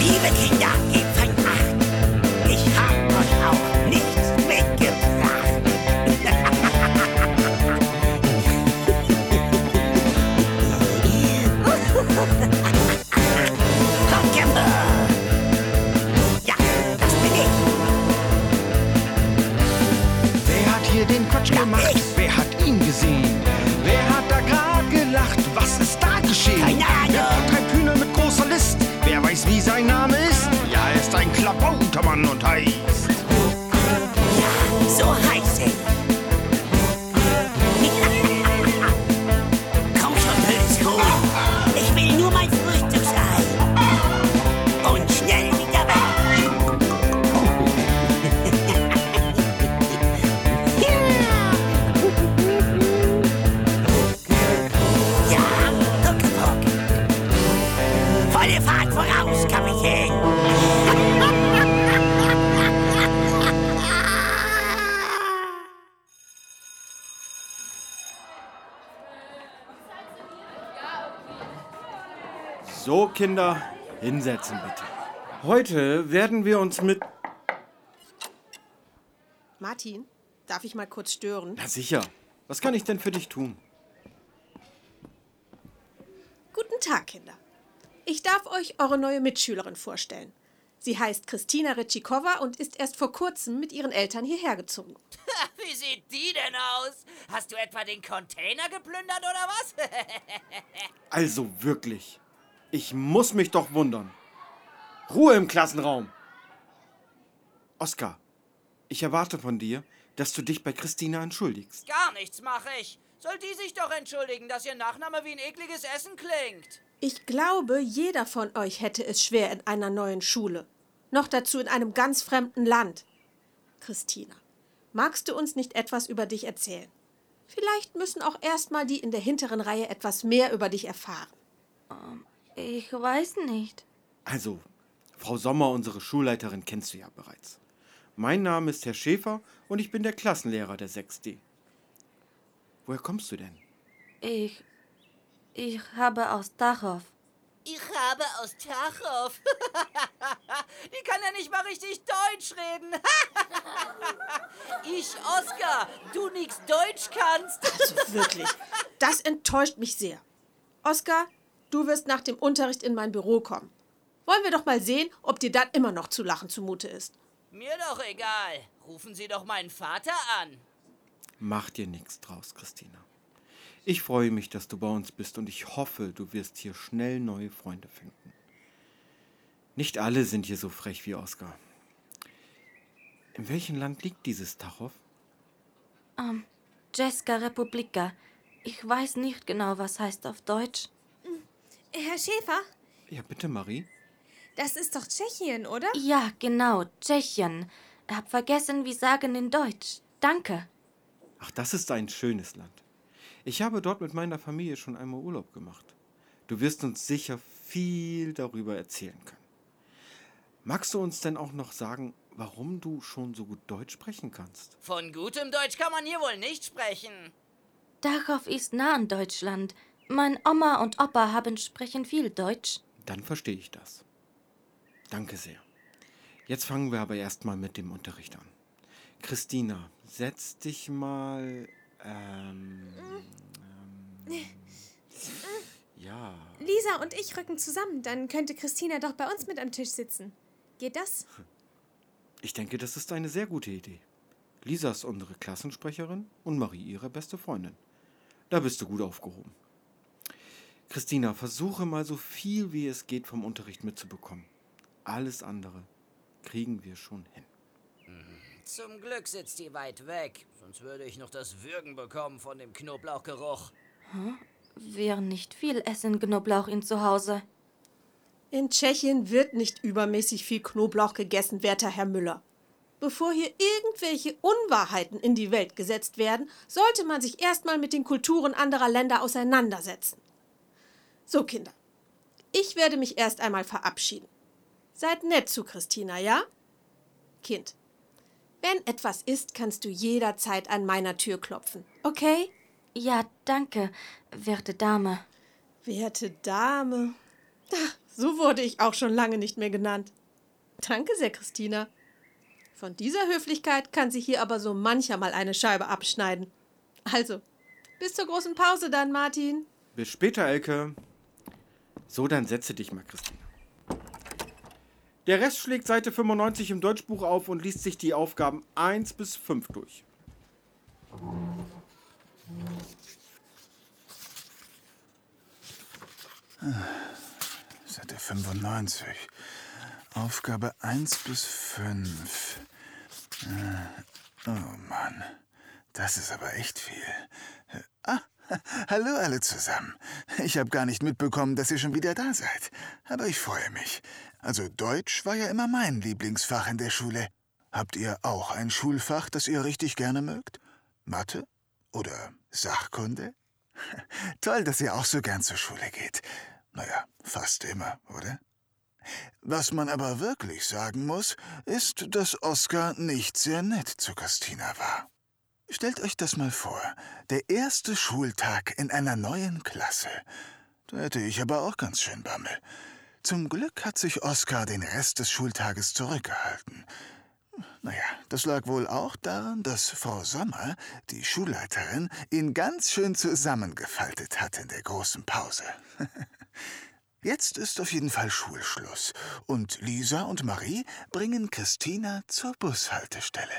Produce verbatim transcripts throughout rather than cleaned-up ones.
Liebe Kinder, gebt euch acht. Ich hab euch auch nichts mitgebracht. Rock'n'Roll. Ja, das bin ich. Wer hat hier den Quatsch Ja, gemacht? ich. Wer hat ihn gesehen? Wer hat da gerade gelacht? Was ist da geschehen? Keine Ahnung. Wer treibt Hühner mit großer List? Wer weiß, wie sein Name ist? Ja, er ist ein Klabautermann und heißt. Ja, so heiß ich. Komm schon, blödes Huhn. Ich will nur mein Frühstücksei. Und schnell wieder weg. Ja, Ruckefuck. Volle Fahrt voraus, Kapitän. So, Kinder, hinsetzen bitte. Heute werden wir uns mit... Martin, darf ich mal kurz stören? Na sicher. Was kann ich denn für dich tun? Guten Tag, Kinder. Ich darf euch eure neue Mitschülerin vorstellen. Sie heißt Christina Ritschikowa und ist erst vor kurzem mit ihren Eltern hierher gezogen. Wie sieht die denn aus? Hast du etwa den Container geplündert oder was? Also wirklich. Ich muss mich doch wundern. Ruhe im Klassenraum. Oskar, ich erwarte von dir, dass du dich bei Christina entschuldigst. Gar nichts mache ich. Soll die sich doch entschuldigen, dass ihr Nachname wie ein ekliges Essen klingt? Ich glaube, jeder von euch hätte es schwer in einer neuen Schule. Noch dazu in einem ganz fremden Land. Christina, magst du uns nicht etwas über dich erzählen? Vielleicht müssen auch erstmal die in der hinteren Reihe etwas mehr über dich erfahren. Ich weiß nicht. Also, Frau Sommer, unsere Schulleiterin, kennst du ja bereits. Mein Name ist Herr Schäfer und ich bin der Klassenlehrer der sechs D. Woher kommst du denn? Ich. Ich habe aus Dachau. Ich habe aus Tachow. Die kann ja nicht mal richtig Deutsch reden. Ich, Oskar, du nix Deutsch kannst. Also wirklich, das enttäuscht mich sehr. Oskar, du wirst nach dem Unterricht in mein Büro kommen. Wollen wir doch mal sehen, ob dir dann immer noch zu lachen zumute ist. Mir doch egal. Rufen Sie doch meinen Vater an. Mach dir nichts draus, Christina. Ich freue mich, dass du bei uns bist und ich hoffe, du wirst hier schnell neue Freunde finden. Nicht alle sind hier so frech wie Oskar. In welchem Land liegt dieses Tachow? Ähm, Česká republika. Ich weiß nicht genau, was heißt auf Deutsch. Herr Schäfer, Ja, bitte, Marie. das ist doch Tschechien, oder? Ja, genau, Tschechien. Hab vergessen, wie sagen in Deutsch. Danke. Ach, das ist ein schönes Land. Ich habe dort mit meiner Familie schon einmal Urlaub gemacht. Du wirst uns sicher viel darüber erzählen können. Magst du uns denn auch noch sagen, warum du schon so gut Deutsch sprechen kannst? Von gutem Deutsch kann man hier wohl nicht sprechen. Dachau ist nah an Deutschland. Mein Oma und Opa haben sprechen viel Deutsch. Dann verstehe ich das. Danke sehr. Jetzt fangen wir aber erstmal mit dem Unterricht an. Christina, setz dich mal... Ähm, ähm, ja. Lisa und ich rücken zusammen, dann könnte Christina doch bei uns mit am Tisch sitzen. Geht das? Ich denke, das ist eine sehr gute Idee. Lisa ist unsere Klassensprecherin und Marie ihre beste Freundin. Da bist du gut aufgehoben. Christina, versuche mal so viel wie es geht vom Unterricht mitzubekommen. Alles andere kriegen wir schon hin. Zum Glück sitzt die weit weg, sonst würde ich noch das Würgen bekommen von dem Knoblauchgeruch. Wir nicht viel essen Knoblauch in zu Hause. In Tschechien wird nicht übermäßig viel Knoblauch gegessen, werter Herr Müller. Bevor hier irgendwelche Unwahrheiten in die Welt gesetzt werden, sollte man sich erstmal mit den Kulturen anderer Länder auseinandersetzen. So, Kinder, ich werde mich erst einmal verabschieden. Seid nett zu Christina, ja? Kind, wenn etwas ist, kannst du jederzeit an meiner Tür klopfen, okay? Ja, danke, werte Dame. Werte Dame. Ach, So wurde ich auch schon lange nicht mehr genannt. Danke sehr, Christina. Von dieser Höflichkeit kann sie hier aber so mancher mal eine Scheibe abschneiden. Also, bis zur großen Pause dann, Martin. Bis später, Elke. So, dann setze dich mal, Christina. Der Rest schlägt Seite fünfundneunzig im Deutschbuch auf und liest sich die Aufgaben eins bis fünf durch. Seite fünfundneunzig. Aufgabe eins bis fünf. Oh Mann, das ist aber echt viel. Ah, hallo alle zusammen. Ich habe gar nicht mitbekommen, dass ihr schon wieder da seid. Aber ich freue mich. Also Deutsch war ja immer mein Lieblingsfach in der Schule. Habt ihr auch ein Schulfach, das ihr richtig gerne mögt? Mathe? Oder Sachkunde? Toll, dass ihr auch so gern zur Schule geht. Naja, fast immer, oder? Was man aber wirklich sagen muss, ist, dass Oskar nicht sehr nett zu Christina war. Stellt euch das mal vor, der erste Schultag in einer neuen Klasse. Da hätte ich aber auch ganz schön Bammel. Zum Glück hat sich Oskar den Rest des Schultages zurückgehalten. Naja, das lag wohl auch daran, dass Frau Sommer, die Schulleiterin, ihn ganz schön zusammengefaltet hat in der großen Pause. Jetzt ist auf jeden Fall Schulschluss und Lisa und Marie bringen Christina zur Bushaltestelle.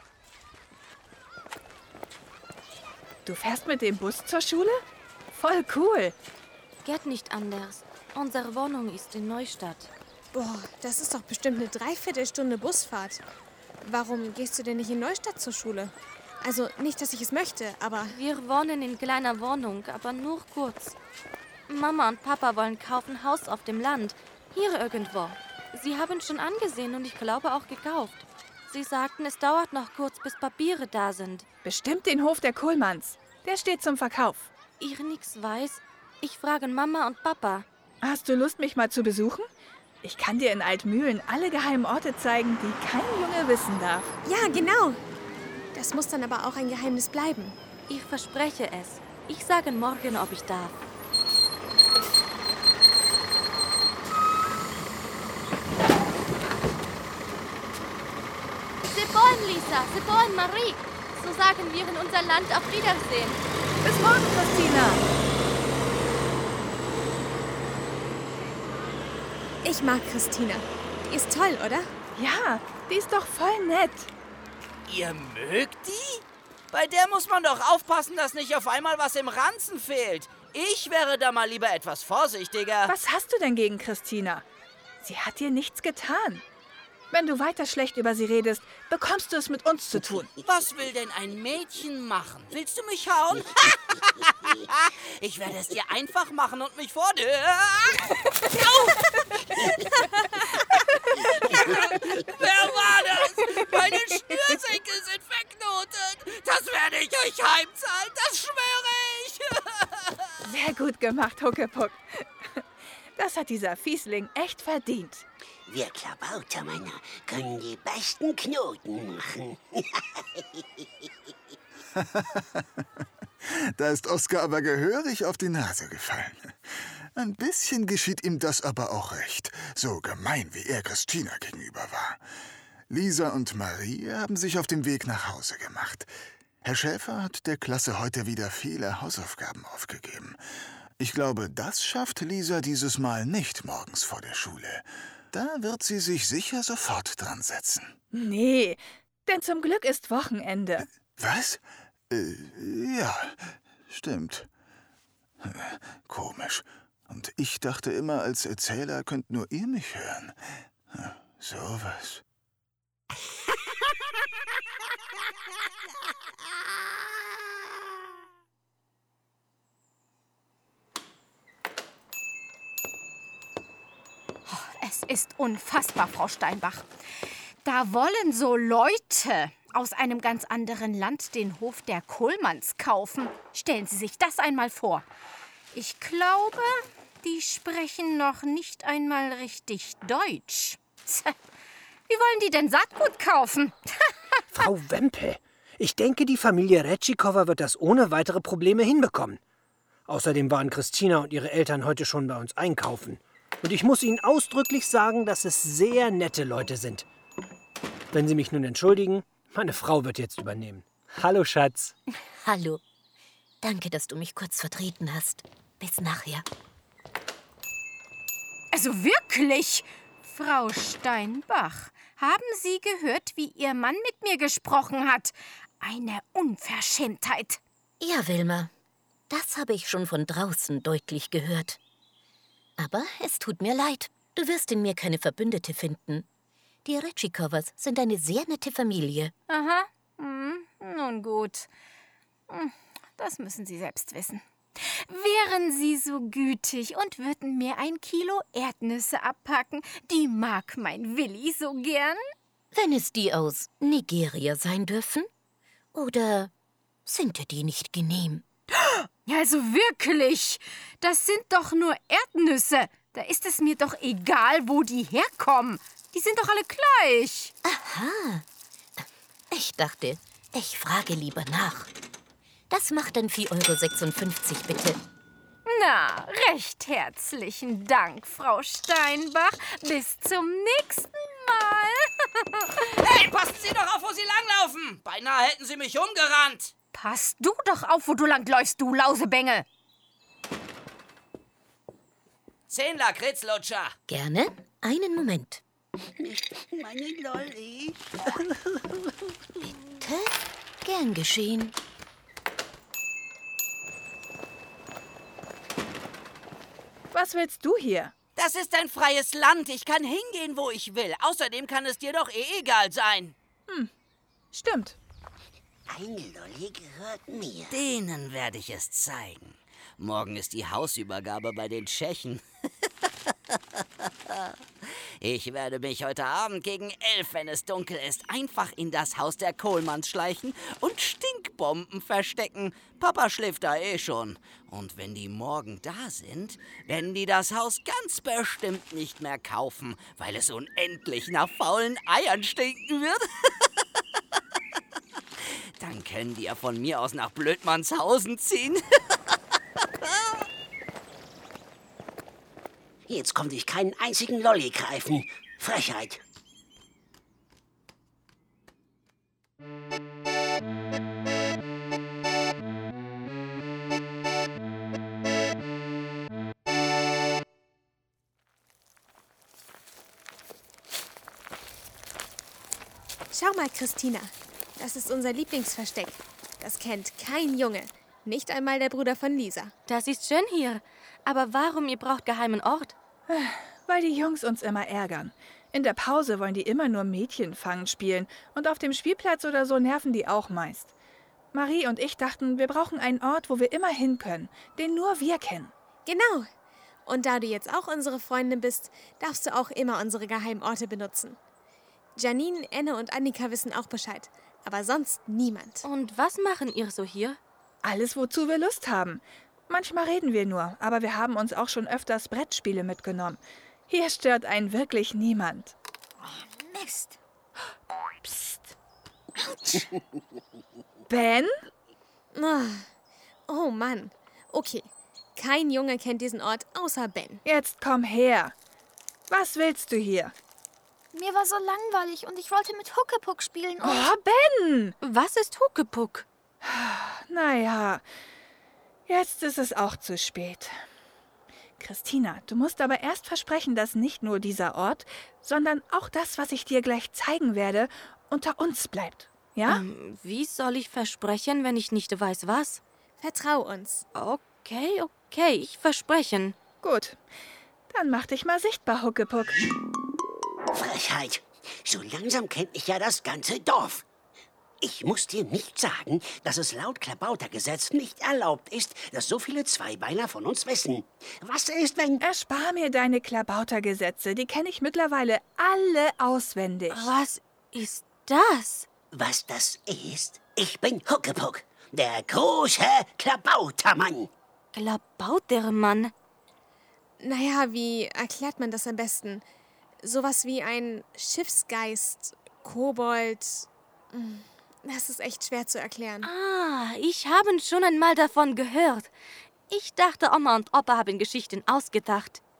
Du fährst mit dem Bus zur Schule? Voll cool. Geht nicht anders. Unsere Wohnung ist in Neustadt. Boah, das ist doch bestimmt eine Dreiviertelstunde Busfahrt. Warum gehst du denn nicht in Neustadt zur Schule? Also nicht, dass ich es möchte, aber... Wir wohnen in kleiner Wohnung, aber nur kurz. Mama und Papa wollen kaufen Haus auf dem Land. Hier irgendwo. Sie haben schon angesehen und ich glaube auch gekauft. Sie sagten, es dauert noch kurz, bis Papiere da sind. Bestimmt den Hof der Kohlmanns. Der steht zum Verkauf. Ich nix weiß. Ich frage Mama und Papa. Hast du Lust, mich mal zu besuchen? Ich kann dir in Altmühlen alle geheimen Orte zeigen, die kein Junge wissen darf. Ja, genau. Das muss dann aber auch ein Geheimnis bleiben. Ich verspreche es. Ich sage morgen, ob ich darf. C'est bon, Lisa. C'est bon, Marie. So sagen wir in unser Land auf Wiedersehen. Bis morgen, Christina. Ich mag Christina. Die ist toll, oder? Ja, die ist doch voll nett. Ihr mögt die? Bei der muss man doch aufpassen, dass nicht auf einmal was im Ranzen fehlt. Ich wäre da mal lieber etwas vorsichtiger. Was hast du denn gegen Christina? Sie hat dir nichts getan. Wenn du weiter schlecht über sie redest, bekommst du es mit uns zu tun. Was will denn ein Mädchen machen? Willst du mich hauen? Ich werde es dir einfach machen und mich vor dir... Wer war das? Meine Schnürsenkel sind verknotet. Das werde ich euch heimzahlen, das schwöre ich. Sehr gut gemacht, Huckepuck. Das hat dieser Fiesling echt verdient. Wir Klabautermänner können die besten Knoten machen. Da ist Oskar aber gehörig auf die Nase gefallen. Ein bisschen geschieht ihm das aber auch recht, so gemein wie er Christina gegenüber war. Lisa und Marie haben sich auf dem Weg nach Hause gemacht. Herr Schäfer hat der Klasse heute wieder viele Hausaufgaben aufgegeben. Ich glaube, das schafft Lisa dieses Mal nicht morgens vor der Schule. Da wird sie sich sicher sofort dran setzen. Nee, denn zum Glück ist Wochenende. Was? Äh, ja, stimmt. Komisch. Und ich dachte immer, als Erzähler könnt nur ihr mich hören. Sowas. Es ist unfassbar, Frau Steinbach. Da wollen so Leute aus einem ganz anderen Land den Hof der Kohlmanns kaufen. Stellen Sie sich das einmal vor. Ich glaube, die sprechen noch nicht einmal richtig Deutsch. Wie wollen die denn Saatgut kaufen? Frau Wempel, ich denke, die Familie Retschikowa wird das ohne weitere Probleme hinbekommen. Außerdem waren Christina und ihre Eltern heute schon bei uns einkaufen. Und ich muss Ihnen ausdrücklich sagen, dass es sehr nette Leute sind. Wenn Sie mich nun entschuldigen, meine Frau wird jetzt übernehmen. Hallo, Schatz. Hallo. Danke, dass du mich kurz vertreten hast. Bis nachher. Also wirklich, Frau Steinbach, haben Sie gehört, wie Ihr Mann mit mir gesprochen hat? Eine Unverschämtheit. Ja, Wilma, das habe ich schon von draußen deutlich gehört. Aber es tut mir leid, du wirst in mir keine Verbündete finden. Die Retschikowas sind eine sehr nette Familie. Aha, hm, nun gut. Hm, das müssen Sie selbst wissen. Wären Sie so gütig und würden mir ein Kilo Erdnüsse abpacken? Die mag mein Willi so gern. Wenn es die aus Nigeria sein dürfen? Oder sind dir die nicht genehm? Also wirklich, das sind doch nur Erdnüsse. Da ist es mir doch egal, wo die herkommen. Die sind doch alle gleich. Aha. Ich dachte, ich frage lieber nach. Das macht dann vier Euro sechsundfünfzig, bitte. Na, recht herzlichen Dank, Frau Steinbach. Bis zum nächsten Mal. Hey, passen Sie doch auf, wo Sie langlaufen. Beinahe hätten Sie mich umgerannt. Pass du doch auf, wo du langläufst, du Lausebengel. Zehn Lakritzlutscher. Gerne. Einen Moment. Meine Lolli. Bitte? Gern geschehen. Was willst du hier? Das ist ein freies Land. Ich kann hingehen, wo ich will. Außerdem kann es dir doch eh egal sein. Hm, stimmt. Eine Lolli gehört mir. Denen werde ich es zeigen. Morgen ist die Hausübergabe bei den Tschechen. Ich werde mich heute Abend gegen elf, wenn es dunkel ist, einfach in das Haus der Kohlmanns schleichen und Stinkbomben verstecken. Papa schläft da eh schon. Und wenn die morgen da sind, werden die das Haus ganz bestimmt nicht mehr kaufen, weil es unendlich nach faulen Eiern stinken wird. Dann können die ja von mir aus nach Blödmannshausen ziehen. Jetzt konnte ich keinen einzigen Lolli greifen. Frechheit. Schau mal, Christina. Das ist unser Lieblingsversteck. Das kennt kein Junge. Nicht einmal der Bruder von Lisa. Das ist schön hier. Aber warum ihr braucht geheimen Ort? Weil die Jungs uns immer ärgern. In der Pause wollen die immer nur Mädchenfangen spielen. Und auf dem Spielplatz oder so nerven die auch meist. Marie und ich dachten, wir brauchen einen Ort, wo wir immer hin können. Den nur wir kennen. Genau. Und da du jetzt auch unsere Freundin bist, darfst du auch immer unsere Geheimorte benutzen. Janine, Enne und Annika wissen auch Bescheid. Aber sonst niemand. Und was machen ihr so hier? Alles, wozu wir Lust haben. Manchmal reden wir nur, aber wir haben uns auch schon öfters Brettspiele mitgenommen. Hier stört einen wirklich niemand. Oh, Mist. Psst. Ben? Oh, oh Mann. Okay, kein Junge kennt diesen Ort außer Ben. Jetzt komm her. Was willst du hier? Mir war so langweilig und ich wollte mit Huckepuck spielen und... Oh, Ben! Was ist Huckepuck? Naja, jetzt ist es auch zu spät. Christina, du musst aber erst versprechen, dass nicht nur dieser Ort, sondern auch das, was ich dir gleich zeigen werde, unter uns bleibt. Ja? Ähm, wie soll ich versprechen, wenn ich nicht weiß, was? Vertrau uns. Okay, okay, ich versprechen. Gut, dann mach dich mal sichtbar, Huckepuck. Frechheit. So langsam kennt ich ja das ganze Dorf. Ich muss dir nicht sagen, dass es laut Klabautergesetz nicht erlaubt ist, dass so viele Zweibeiner von uns wissen. Was ist, wenn... Erspar mir deine Klabautergesetze, die kenne ich mittlerweile alle auswendig. Was ist das? Was das ist? Ich bin Huckepuck, der große Klabautermann. Klabautermann? Naja, wie erklärt man das am besten? Sowas wie ein Schiffsgeist, Kobold... Das ist echt schwer zu erklären. Ah, ich habe schon einmal davon gehört. Ich dachte, Oma und Opa haben Geschichten ausgedacht.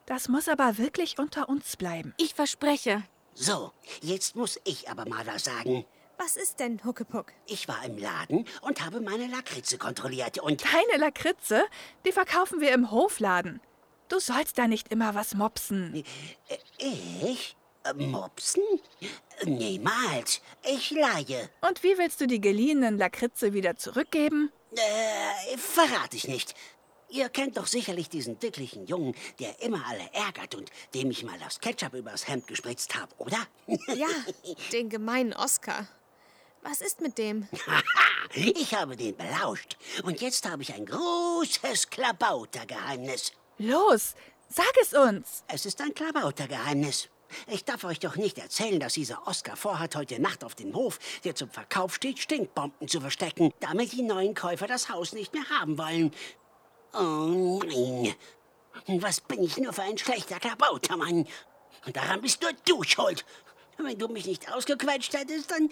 Das muss aber wirklich unter uns bleiben. Ich verspreche. So, jetzt muss ich aber mal was sagen. Was ist denn, Huckepuck? Ich war im Laden und habe meine Lakritze kontrolliert und... Deine Lakritze? Die verkaufen wir im Hofladen. Du sollst da nicht immer was mopsen. Ich? Mopsen? Niemals. Ich leihe. Und wie willst du die geliehenen Lakritze wieder zurückgeben? Äh, verrate ich nicht. Ihr kennt doch sicherlich diesen dicklichen Jungen, der immer alle ärgert und dem ich mal das Ketchup übers Hemd gespritzt habe, oder? Ja, den gemeinen Oskar. Was ist mit dem? Ich habe den belauscht. Und jetzt habe ich ein großes Klabautergeheimnis. Los, sag es uns. Es ist ein Klabautergeheimnis. Ich darf euch doch nicht erzählen, dass dieser Oskar vorhat, heute Nacht auf dem Hof, der zum Verkauf steht, Stinkbomben zu verstecken, damit die neuen Käufer das Haus nicht mehr haben wollen. Oh nein. Was bin ich nur für ein schlechter Klabautermann? Und daran bist nur du schuld. Wenn du mich nicht ausgequetscht hättest, dann...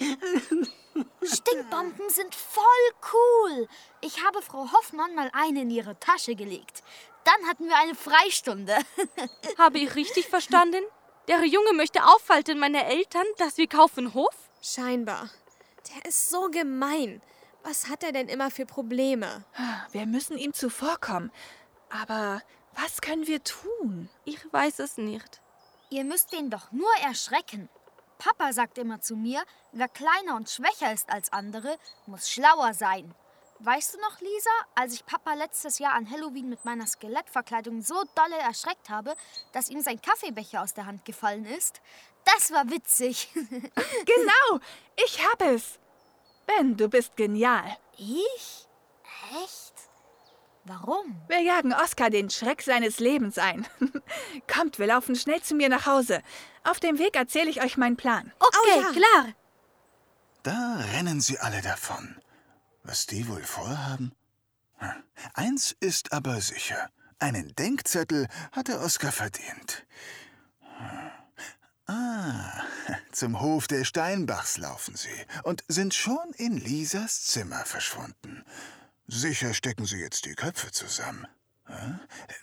Stinkbomben sind voll cool. Ich habe Frau Hoffmann mal eine in ihre Tasche gelegt. Dann hatten wir eine Freistunde. Habe ich richtig verstanden? Der Junge möchte aufhalten meine Eltern, dass wir kaufen Hof? Scheinbar. Der ist so gemein. Was hat er denn immer für Probleme? Wir müssen ihm zuvorkommen. Aber was können wir tun? Ich weiß es nicht. Ihr müsst ihn doch nur erschrecken. Papa sagt immer zu mir, wer kleiner und schwächer ist als andere, muss schlauer sein. Weißt du noch, Lisa, als ich Papa letztes Jahr an Halloween mit meiner Skelettverkleidung so dolle erschreckt habe, dass ihm sein Kaffeebecher aus der Hand gefallen ist? Das war witzig. Genau, ich hab es. Ben, du bist genial. Ich? Echt? Warum? Wir jagen Oskar den Schreck seines Lebens ein. Kommt, wir laufen schnell zu mir nach Hause. Auf dem Weg erzähle ich euch meinen Plan. Okay, oh, ja. klar. Da rennen sie alle davon. Was die wohl vorhaben? Hm. Eins ist aber sicher. Einen Denkzettel hat der Oskar verdient. Hm. Ah, zum Hof der Steinbachs laufen sie und sind schon in Lisas Zimmer verschwunden. Sicher stecken sie jetzt die Köpfe zusammen. Hm?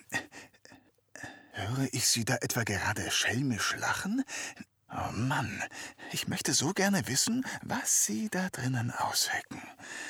Höre ich sie da etwa gerade schelmisch lachen? Oh Mann, ich möchte so gerne wissen, was sie da drinnen aushecken.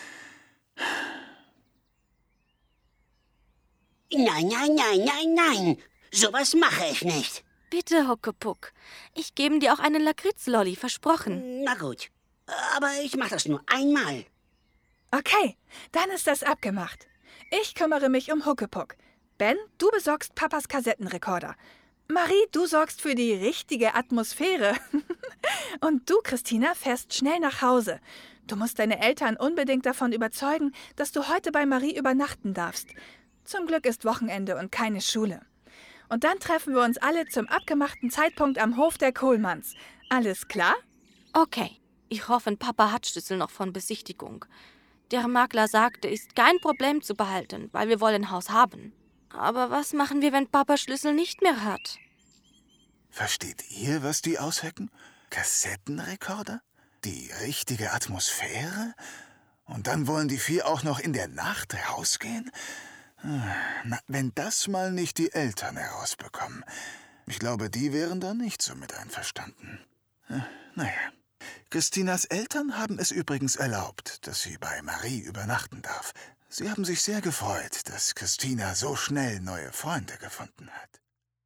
Nein, nein, nein, nein, nein. Sowas mache ich nicht. Bitte, Huckepuck. Ich gebe dir auch einen Lakritzlolli, versprochen. Na gut, aber ich mache das nur einmal. Okay, dann ist das abgemacht. Ich kümmere mich um Huckepuck. Ben, du besorgst Papas Kassettenrekorder. Marie, du sorgst für die richtige Atmosphäre. Und du, Christina, fährst schnell nach Hause. Du musst deine Eltern unbedingt davon überzeugen, dass du heute bei Marie übernachten darfst. Zum Glück ist Wochenende und keine Schule. Und dann treffen wir uns alle zum abgemachten Zeitpunkt am Hof der Kohlmanns. Alles klar? Okay. Ich hoffe, Papa hat Schlüssel noch von Besichtigung. Der Makler sagte, ist kein Problem zu behalten, weil wir wollen Haus haben. Aber was machen wir, wenn Papa Schlüssel nicht mehr hat? Versteht ihr, was die aushecken? Kassettenrekorder? Die richtige Atmosphäre? Und dann wollen die vier auch noch in der Nacht rausgehen? Na, wenn das mal nicht die Eltern herausbekommen. Ich glaube, die wären da nicht so mit einverstanden. Naja. Christinas Eltern haben es übrigens erlaubt, dass sie bei Marie übernachten darf. Sie haben sich sehr gefreut, dass Christina so schnell neue Freunde gefunden hat.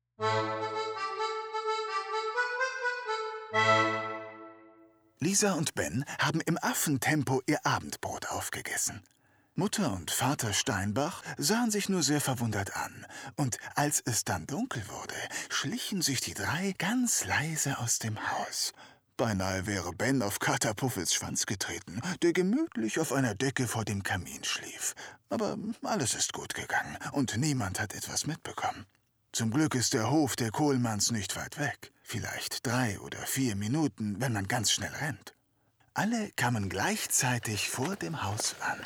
Lisa und Ben haben im Affentempo ihr Abendbrot aufgegessen. Mutter und Vater Steinbach sahen sich nur sehr verwundert an. Und als es dann dunkel wurde, schlichen sich die drei ganz leise aus dem Haus. Beinahe wäre Ben auf Kater Puffels Schwanz getreten, der gemütlich auf einer Decke vor dem Kamin schlief. Aber alles ist gut gegangen und niemand hat etwas mitbekommen. Zum Glück ist der Hof der Kohlmanns nicht weit weg. Vielleicht drei oder vier Minuten, wenn man ganz schnell rennt. Alle kamen gleichzeitig vor dem Haus an.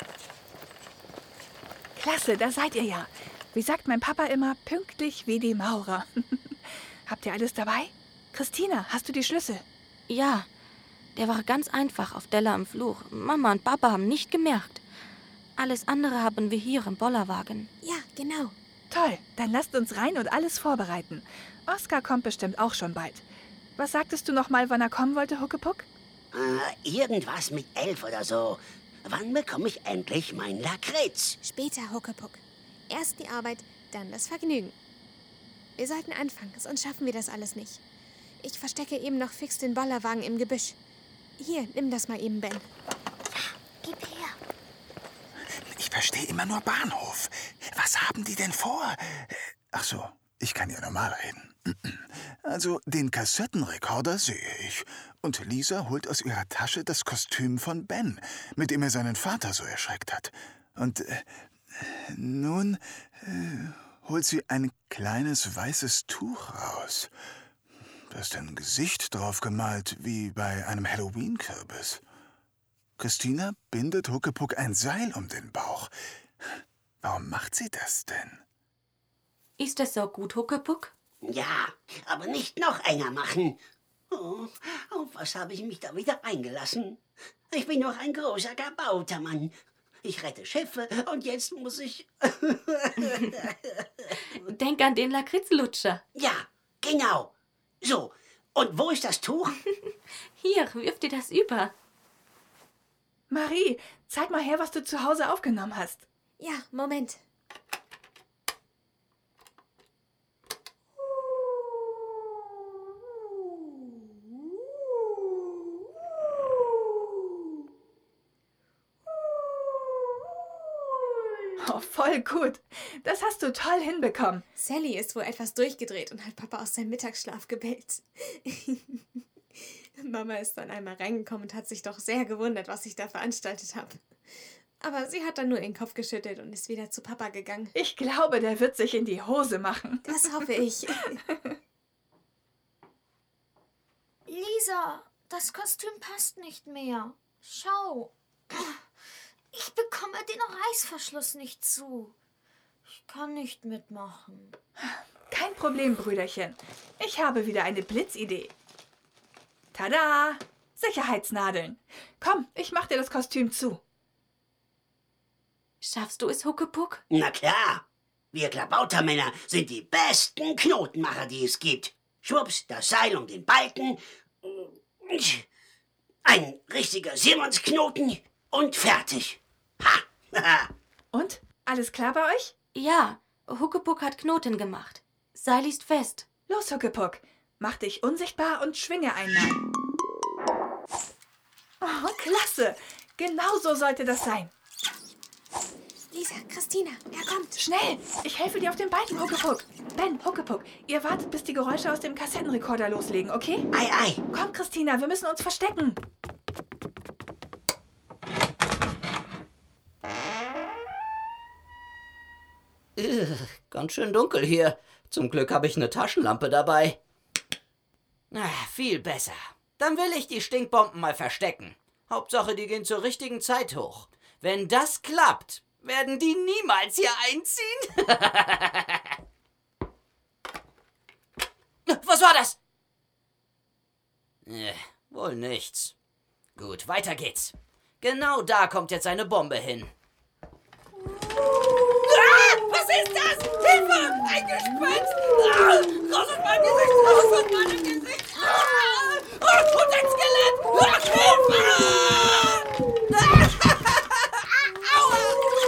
Klasse, da seid ihr ja. Wie sagt mein Papa immer, pünktlich wie die Maurer. Habt ihr alles dabei? Christina, hast du die Schlüssel? Ja, der war ganz einfach auf Della im Flur. Mama und Papa haben nicht gemerkt. Alles andere haben wir hier im Bollerwagen. Ja, genau. Toll, dann lasst uns rein und alles vorbereiten. Oskar kommt bestimmt auch schon bald. Was sagtest du noch mal, wann er kommen wollte, Huckepuck? Äh, irgendwas mit elf oder so. Wann bekomme ich endlich mein Lakritz? Später, Huckepuck. Erst die Arbeit, dann das Vergnügen. Wir sollten anfangen, sonst schaffen wir das alles nicht. Ich verstecke eben noch fix den Bollerwagen im Gebüsch. Hier, nimm das mal eben, Ben. Ja, gib her. Ich verstehe immer nur Bahnhof. Was haben die denn vor? Ach so, ich kann ja normal reden. Also, den Kassettenrekorder sehe ich. Und Lisa holt aus ihrer Tasche das Kostüm von Ben, mit dem er seinen Vater so erschreckt hat. Und äh, nun äh, holt sie ein kleines weißes Tuch raus. Da ist ein Gesicht drauf gemalt, wie bei einem Halloween-Kürbis. Christina bindet Huckepuck ein Seil um den Bauch. Warum macht sie das denn? Ist das so gut, Huckepuck? Ja, aber nicht noch enger machen. Oh, auf was habe ich mich da wieder eingelassen? Ich bin doch ein großer gebauter Mann. Ich rette Schiffe und jetzt muss ich... Denk an den Lakritzlutscher. Ja, genau. So, und wo ist das Tuch? Hier, wirf dir das über. Marie, zeig mal her, was du zu Hause aufgenommen hast. Ja, Moment. Oh, voll gut. Das hast du toll hinbekommen. Sally ist wohl etwas durchgedreht und hat Papa aus seinem Mittagsschlaf gebellt. Mama ist dann einmal reingekommen und hat sich doch sehr gewundert, was ich da veranstaltet habe. Aber sie hat dann nur den Kopf geschüttelt und ist wieder zu Papa gegangen. Ich glaube, der wird sich in die Hose machen. Das hoffe ich. Lisa, das Kostüm passt nicht mehr. Schau. Ich bekomme den Reißverschluss nicht zu. Ich kann nicht mitmachen. Kein Problem, Brüderchen. Ich habe wieder eine Blitzidee. Tada! Sicherheitsnadeln. Komm, ich mach dir das Kostüm zu. Schaffst du es, Huckepuck? Na klar. Wir Klabautermänner sind die besten Knotenmacher, die es gibt. Schwupps, das Seil um den Balken. Ein richtiger Simonsknoten und fertig. Ha! Und? Alles klar bei euch? Ja, Huckepuck hat Knoten gemacht. Seil ist fest. Los, Huckepuck. Mach dich unsichtbar und schwinge einmal. Oh, klasse. Genau so sollte das sein. Lisa, Christina, er kommt. Schnell, ich helfe dir auf den Balken, Huckepuck. Ben, Huckepuck, ihr wartet, bis die Geräusche aus dem Kassettenrekorder loslegen, okay? Ei, ei. Komm, Christina, wir müssen uns verstecken. Äh, ganz schön dunkel hier. Zum Glück habe ich eine Taschenlampe dabei. Ah, viel besser. Dann will ich die Stinkbomben mal verstecken. Hauptsache, die gehen zur richtigen Zeit hoch. Wenn das klappt, werden die niemals hier einziehen. Was war das? Äh, wohl nichts. Gut, weiter geht's. Genau da kommt jetzt eine Bombe hin. Ah, was ist das? Hilfe! Ein Gespenst! Ah, raus aus meinem Gesicht! Raus aus meinem Gesicht! Ah, oh, und ein Skelett! Ah, Hilfe! Aua!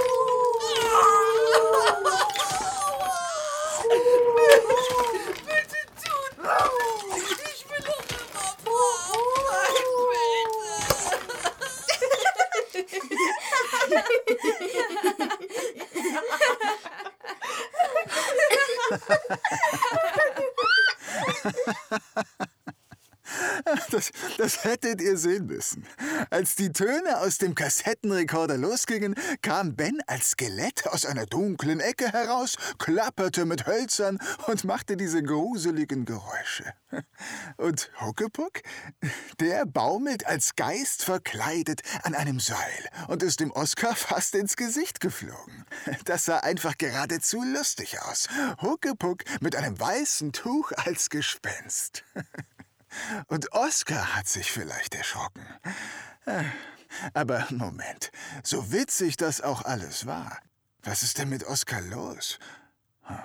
Bitte tut mir! Ich bin doch immer brav! Das, das hättet ihr sehen müssen. Als die Töne aus dem Kassettenrekorder losgingen, kam Ben als Skelett aus einer dunklen Ecke heraus, klapperte mit Hölzern und machte diese gruseligen Geräusche. Und Huckepuck, der baumelt als Geist verkleidet an einem Seil und ist dem Oskar fast ins Gesicht geflogen. Das sah einfach geradezu lustig aus. Huckepuck mit einem weißen Tuch als Gespenst. Und Oskar hat sich vielleicht erschrocken. Aber Moment, so witzig das auch alles war, was ist denn mit Oskar los?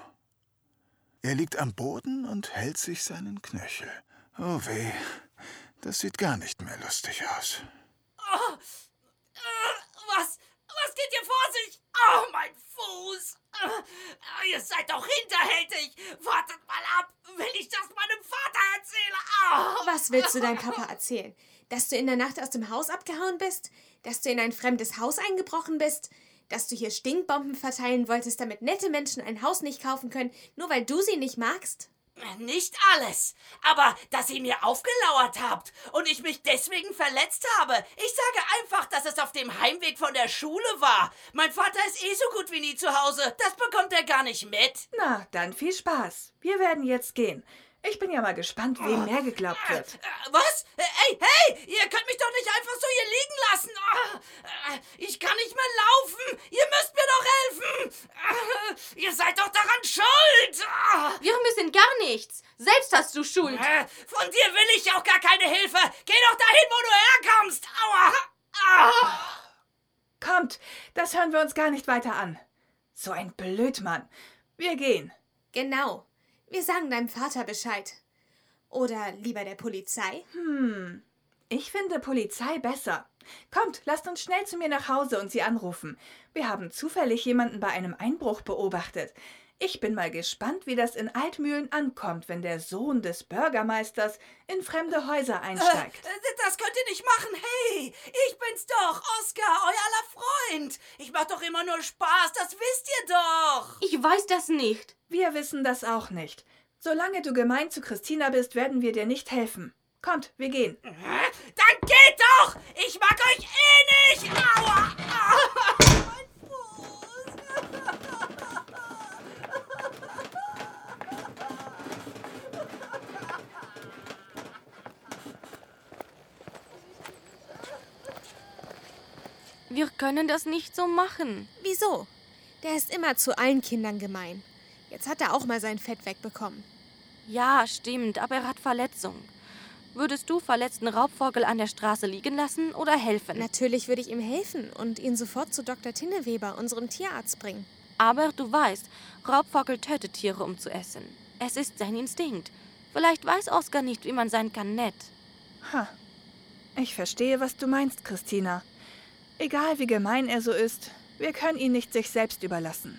Er liegt am Boden und hält sich seinen Knöchel. Oh weh, das sieht gar nicht mehr lustig aus. Oh, äh, was? Was geht hier vor sich? Oh, mein Fuß! Äh, ihr seid doch hinterhältig! Wartet mal ab, wenn ich das meinem Vater erzähle! Oh. Was willst du deinem Papa erzählen? Dass du in der Nacht aus dem Haus abgehauen bist? Dass du in ein fremdes Haus eingebrochen bist? Dass du hier Stinkbomben verteilen wolltest, damit nette Menschen ein Haus nicht kaufen können, nur weil du sie nicht magst? Nicht alles, aber dass ihr mir aufgelauert habt und ich mich deswegen verletzt habe. Ich sage einfach, dass es auf dem Heimweg von der Schule war. Mein Vater ist eh so gut wie nie zu Hause. Das bekommt er gar nicht mit. Na, dann viel Spaß. Wir werden jetzt gehen. Ich bin ja mal gespannt, wem mehr geglaubt wird. Äh, was? Äh, hey, hey! Ihr könnt mich doch nicht einfach so hier liegen lassen. Oh, äh, ich kann nicht mehr laufen. Ihr müsst mir doch helfen. Äh, ihr seid doch daran schuld. Oh. Wir müssen gar nichts. Selbst hast du Schuld. Äh, von dir will ich auch gar keine Hilfe. Geh doch dahin, wo du herkommst. Aua. Aua. Kommt, das hören wir uns gar nicht weiter an. So ein Blödmann. Wir gehen. Genau. Wir sagen deinem Vater Bescheid. Oder lieber der Polizei? Hm, ich finde Polizei besser. Kommt, lasst uns schnell zu mir nach Hause und sie anrufen. Wir haben zufällig jemanden bei einem Einbruch beobachtet. Ich bin mal gespannt, wie das in Altmühlen ankommt, wenn der Sohn des Bürgermeisters in fremde Häuser einsteigt. Äh, das könnt ihr nicht machen. Hey, ich bin's doch, Oskar, euer aller Freund. Ich mach doch immer nur Spaß, das wisst ihr doch. Ich weiß das nicht. Wir wissen das auch nicht. Solange du gemein zu Christina bist, werden wir dir nicht helfen. Kommt, wir gehen. Dann geht doch! Ich mag euch eh nicht! Aua! Aua. Mein Fuß! Wir können das nicht so machen. Wieso? Der ist immer zu allen Kindern gemein. Jetzt hat er auch mal sein Fett wegbekommen. Ja, stimmt, aber er hat Verletzungen. Würdest du verletzten Raubvogel an der Straße liegen lassen oder helfen? Natürlich würde ich ihm helfen und ihn sofort zu Doktor Tinneweber, unserem Tierarzt, bringen. Aber du weißt, Raubvogel tötet Tiere, um zu essen. Es ist sein Instinkt. Vielleicht weiß Oskar nicht, wie man sein kann nett. Ha. Ich verstehe, was du meinst, Christina. Egal, wie gemein er so ist, wir können ihn nicht sich selbst überlassen.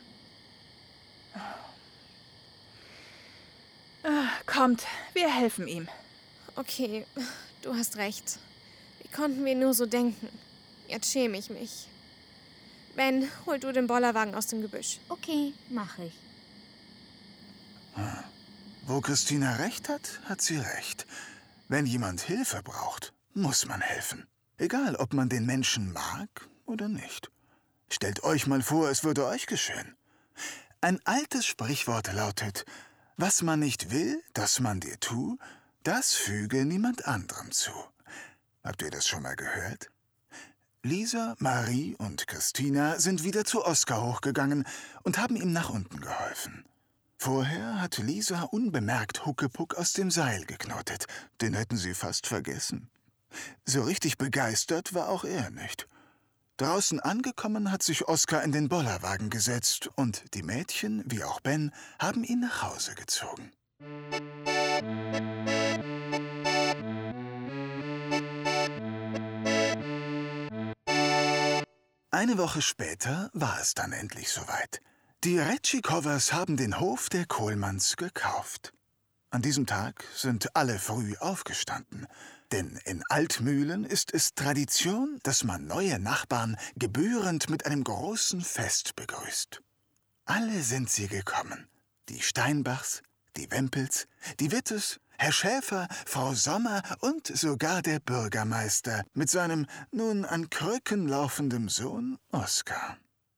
Kommt, wir helfen ihm. Okay, du hast recht. Wie konnten wir nur so denken? Jetzt schäme ich mich. Ben, hol du den Bollerwagen aus dem Gebüsch. Okay, mach ich. Wo Christina recht hat, hat sie recht. Wenn jemand Hilfe braucht, muss man helfen. Egal, ob man den Menschen mag oder nicht. Stellt euch mal vor, es würde euch geschehen. Ein altes Sprichwort lautet: Was man nicht will, dass man dir tu, das füge niemand anderem zu. Habt ihr das schon mal gehört? Lisa, Marie und Christina sind wieder zu Oskar hochgegangen und haben ihm nach unten geholfen. Vorher hatte Lisa unbemerkt Huckepuck aus dem Seil geknotet. Den hätten sie fast vergessen. So richtig begeistert war auch er nicht. Draußen angekommen hat sich Oskar in den Bollerwagen gesetzt und die Mädchen, wie auch Ben, haben ihn nach Hause gezogen. Eine Woche später war es dann endlich soweit. Die Retschikowas haben den Hof der Kohlmanns gekauft. An diesem Tag sind alle früh aufgestanden. Denn in Altmühlen ist es Tradition, dass man neue Nachbarn gebührend mit einem großen Fest begrüßt. Alle sind sie gekommen. Die Steinbachs, die Wempels, die Wittes, Herr Schäfer, Frau Sommer und sogar der Bürgermeister mit seinem nun an Krücken laufenden Sohn Oskar.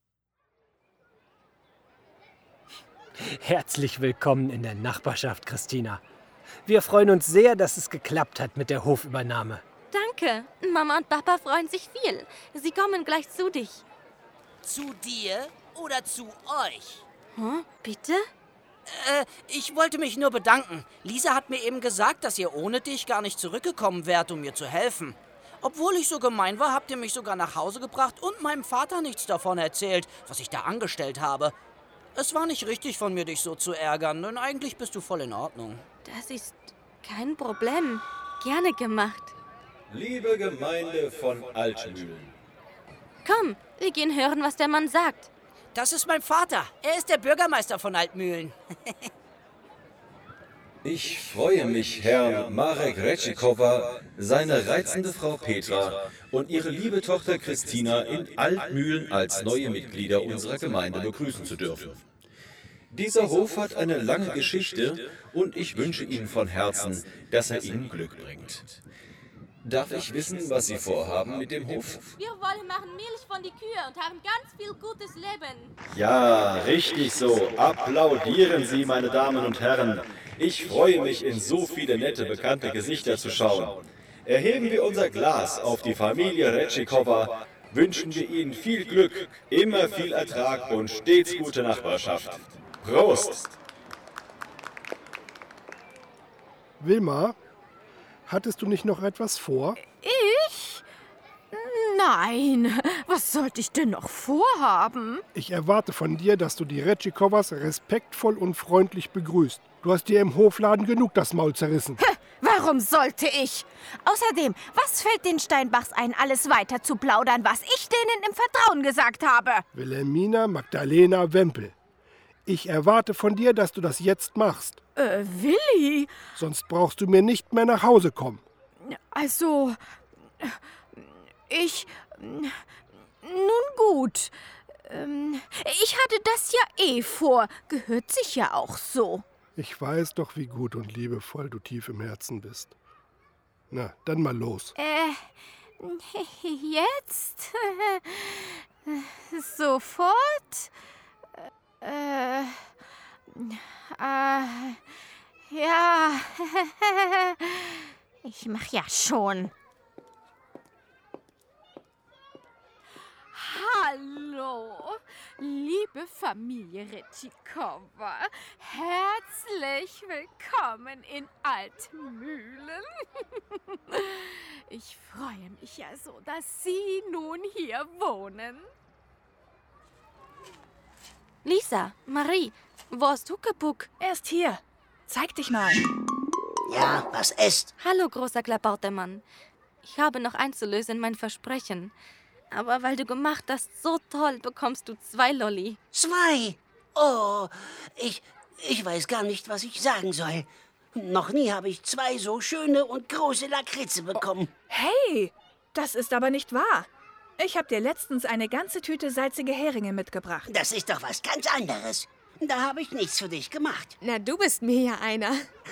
Herzlich willkommen in der Nachbarschaft, Christina. Wir freuen uns sehr, dass es geklappt hat mit der Hofübernahme. Danke. Mama und Papa freuen sich viel. Sie kommen gleich zu dich. Zu dir oder zu euch? Hm? Bitte? Äh, ich wollte mich nur bedanken. Lisa hat mir eben gesagt, dass ihr ohne dich gar nicht zurückgekommen wärt, um mir zu helfen. Obwohl ich so gemein war, habt ihr mich sogar nach Hause gebracht und meinem Vater nichts davon erzählt, was ich da angestellt habe. Es war nicht richtig von mir, dich so zu ärgern, denn eigentlich bist du voll in Ordnung. Das ist kein Problem. Gerne gemacht. Liebe Gemeinde von Altmühlen. Komm, wir gehen hören, was der Mann sagt. Das ist mein Vater. Er ist der Bürgermeister von Altmühlen. Ich freue mich, Herrn Marek Retschikowa, seine reizende Frau Petra und ihre liebe Tochter Christina in Altmühlen als neue Mitglieder unserer Gemeinde begrüßen zu dürfen. Dieser Hof hat eine lange Geschichte und ich wünsche Ihnen von Herzen, dass er Ihnen Glück bringt. Darf ich wissen, was Sie vorhaben mit dem Hof? Wir wollen machen Milch von die Kühe und haben ganz viel gutes Leben. Ja, richtig so. Applaudieren Sie, meine Damen und Herren. Ich freue mich, in so viele nette, bekannte Gesichter zu schauen. Erheben wir unser Glas auf die Familie Retschikowa, wünschen wir Ihnen viel Glück, immer viel Ertrag und stets gute Nachbarschaft. Prost! Wilma, hattest du nicht noch etwas vor? Ich? Nein, was sollte ich denn noch vorhaben? Ich erwarte von dir, dass du die Retschikowas respektvoll und freundlich begrüßt. Du hast dir im Hofladen genug das Maul zerrissen. Warum sollte ich? Außerdem, was fällt den Steinbachs ein, alles weiter zu plaudern, was ich denen im Vertrauen gesagt habe? Wilhelmina Magdalena Wempel. Ich erwarte von dir, dass du das jetzt machst. Äh, Willi? Sonst brauchst du mir nicht mehr nach Hause kommen. Also, ich... Nun gut. Ähm, ich hatte das ja eh vor. Gehört sich ja auch so. Ich weiß doch, wie gut und liebevoll du tief im Herzen bist. Na, dann mal los. Äh, jetzt? Sofort? Äh, äh, ja, ich mach ja schon. Hallo, liebe Familie Retschikowa, herzlich willkommen in Altmühlen. Ich freue mich ja so, dass Sie nun hier wohnen. Lisa, Marie, wo ist Huckepuck? Er ist hier. Zeig dich mal. Ja, was ist? Hallo, großer Klabautermann. Ich habe noch einzulösen, mein Versprechen. Aber weil du gemacht hast, so toll, bekommst du zwei Lolli. Zwei? Oh, ich, ich weiß gar nicht, was ich sagen soll. Noch nie habe ich zwei so schöne und große Lakritze bekommen. Oh, hey, das ist aber nicht wahr. Ich habe dir letztens eine ganze Tüte salzige Heringe mitgebracht. Das ist doch was ganz anderes. Da habe ich nichts für dich gemacht. Na, du bist mir ja einer.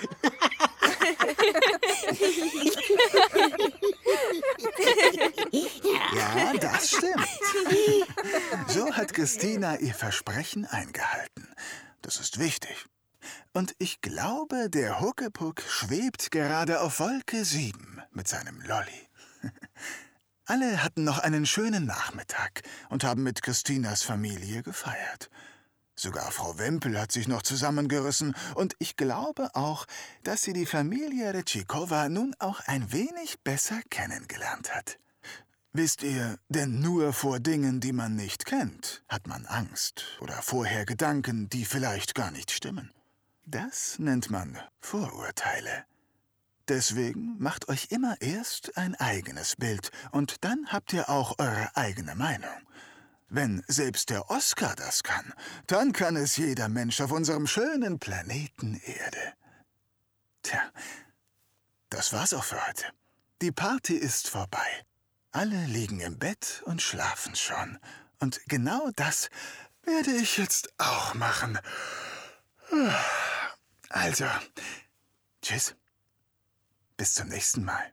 Ja, das stimmt. So hat Christina ihr Versprechen eingehalten. Das ist wichtig. Und ich glaube, der Huckepuck schwebt gerade auf Wolke sieben mit seinem Lolli. Alle hatten noch einen schönen Nachmittag und haben mit Christinas Familie gefeiert. Sogar Frau Wempel hat sich noch zusammengerissen und ich glaube auch, dass sie die Familie Retschikowa nun auch ein wenig besser kennengelernt hat. Wisst ihr, denn nur vor Dingen, die man nicht kennt, hat man Angst oder vorher Gedanken, die vielleicht gar nicht stimmen. Das nennt man Vorurteile. Deswegen macht euch immer erst ein eigenes Bild und dann habt ihr auch eure eigene Meinung. Wenn selbst der Oskar das kann, dann kann es jeder Mensch auf unserem schönen Planeten Erde. Tja, das war's auch für heute. Die Party ist vorbei. Alle liegen im Bett und schlafen schon. Und genau das werde ich jetzt auch machen. Also, tschüss. Bis zum nächsten Mal.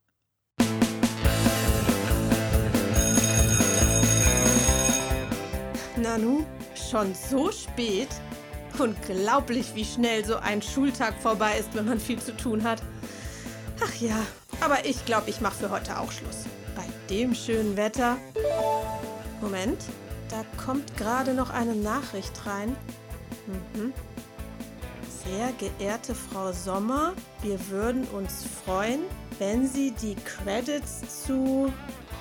Nanu, schon so spät? Unglaublich, wie schnell so ein Schultag vorbei ist, wenn man viel zu tun hat. Ach ja, aber ich glaube, ich mache für heute auch Schluss. Bei dem schönen Wetter. Moment, da kommt gerade noch eine Nachricht rein. Mhm. Sehr geehrte Frau Sommer, wir würden uns freuen, wenn Sie die Credits zu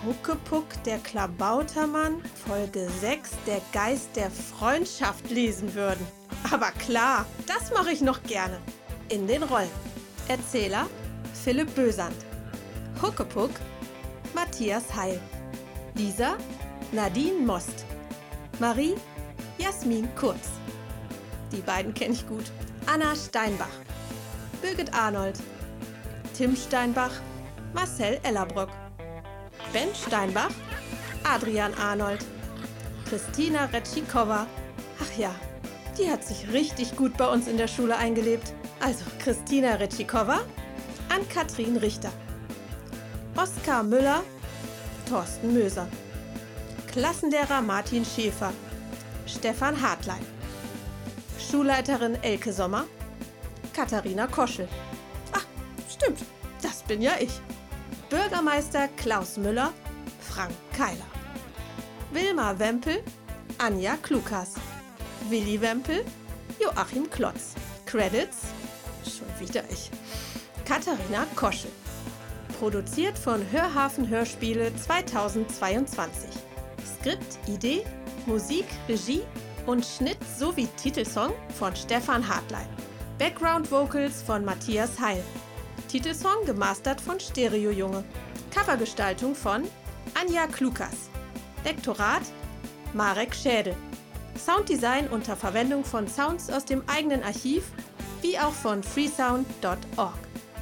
Huckepuck, der Klabautermann, Folge sechs, der Geist der Freundschaft lesen würden. Aber klar, das mache ich noch gerne. In den Rollen. Erzähler Philipp Bösand. Huckepuck Matthias Heil. Lisa Nadine Most. Marie Jasmin Kurz. Die beiden kenne ich gut. Anna Steinbach. Birgit Arnold. Tim Steinbach. Marcel Ellerbrock. Ben Steinbach. Adrian Arnold. Christina Retschikowa. Ach ja, die hat sich richtig gut bei uns in der Schule eingelebt. Also Christina Retschikowa, Ann-Kathrin Richter. Oskar Müller, Thorsten Möser. Klassenlehrer Martin Schäfer, Stefan Hartlein. Schulleiterin Elke Sommer, Katharina Koschel. Ach, stimmt, das bin ja ich. Bürgermeister Klaus Müller, Frank Keiler. Wilma Wempel, Anja Klukas. Willi Wempel, Joachim Klotz. Credits, schon wieder ich. Katharina Koschel. Produziert von Hörhafen Hörspiele zweitausendzweiundzwanzig. Skript, Idee, Musik, Regie und Schnitt sowie Titelsong von Stefan Hartlein. Background Vocals von Matthias Heil. Titelsong gemastert von Stereo Junge. Covergestaltung von Anja Klukas. Lektorat Marek Schädel. Sounddesign unter Verwendung von Sounds aus dem eigenen Archiv, wie auch von freesound punkt org.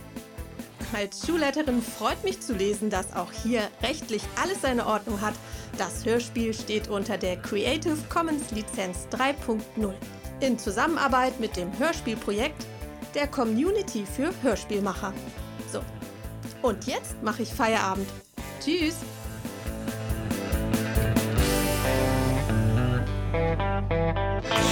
Als Schulleiterin freut mich zu lesen, dass auch hier rechtlich alles seine Ordnung hat. Das Hörspiel steht unter der Creative Commons Lizenz drei punkt null in Zusammenarbeit mit dem Hörspielprojekt der Community für Hörspielmacher. So, und jetzt mache ich Feierabend. Tschüss! Thank you.